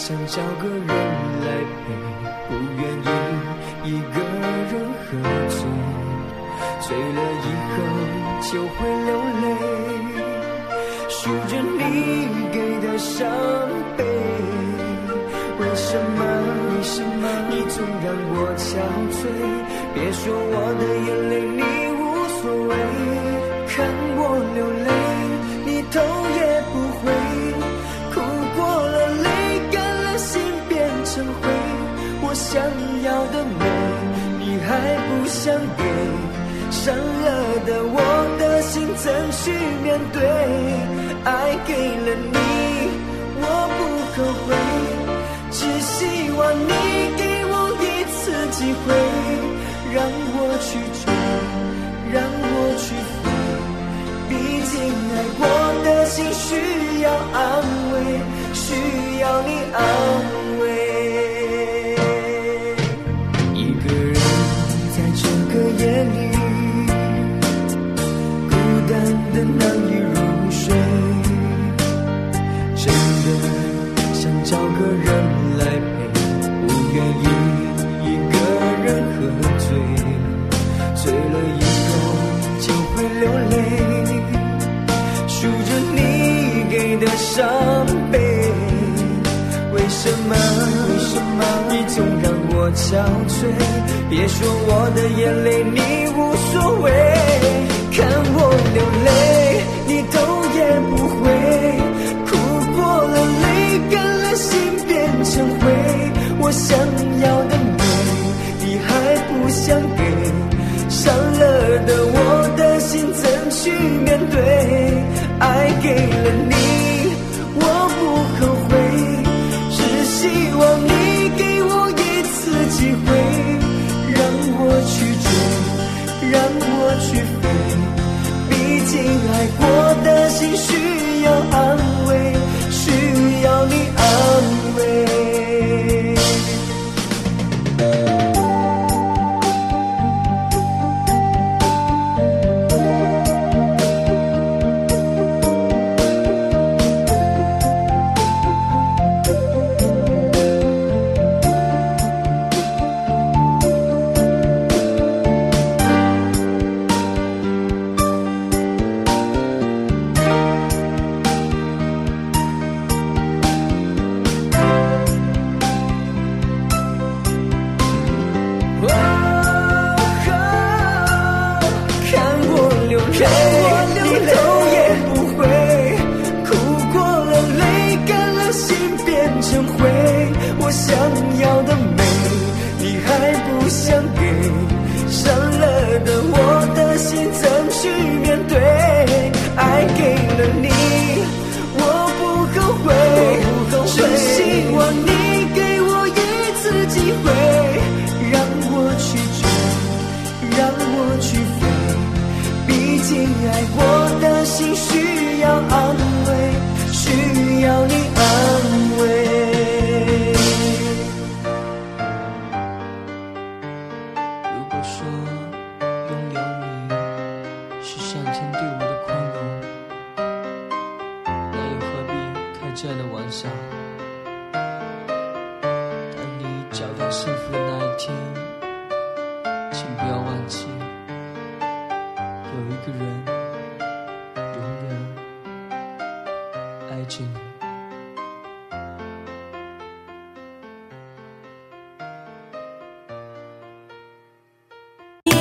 想找个人来陪，不愿意一个人喝醉，醉了以后就会流泪，数着你给的伤悲。为什么你总让我憔悴？别说我的眼泪你无所谓，看我流泪你头也不回，哭过了泪干了心变成灰，我想要的美你还不想给，伤了的我的心怎去面对？爱给了你我不后悔，只希望你给我一次机会，让我去追，让我去飞，毕竟爱过的心需要安慰，需要你安慰。一个人在这个夜里孤单的难以入睡，真的想找个人来陪，不愿意一个人喝醉，醉了以后就会流泪，数着你给的伤悲。为什么你总让我憔悴？别说我的眼泪你无所谓，看我流泪你头也不回，哭过了泪干了心变成灰，我想要的美你还不想给，伤了的我的心怎去面对？爱给了你我不后悔，只希望你给我一次机会，让我去追，让我去飞，毕竟爱过的心需要安慰，需要你安慰。你头也不回，哭过了泪干了心变成灰，我想要的美你还不想给，伤了的我的心怎去面对？爱给了你我不后悔，只希望你给我一次机会，让我去追，让我去飞，毕竟爱过的心需要安慰，需要你安慰。如果说拥有你是上天对我的宽容，那又何必开这样的玩笑？当你找到幸福的那一天，请不要忘记有一个人永远爱着你。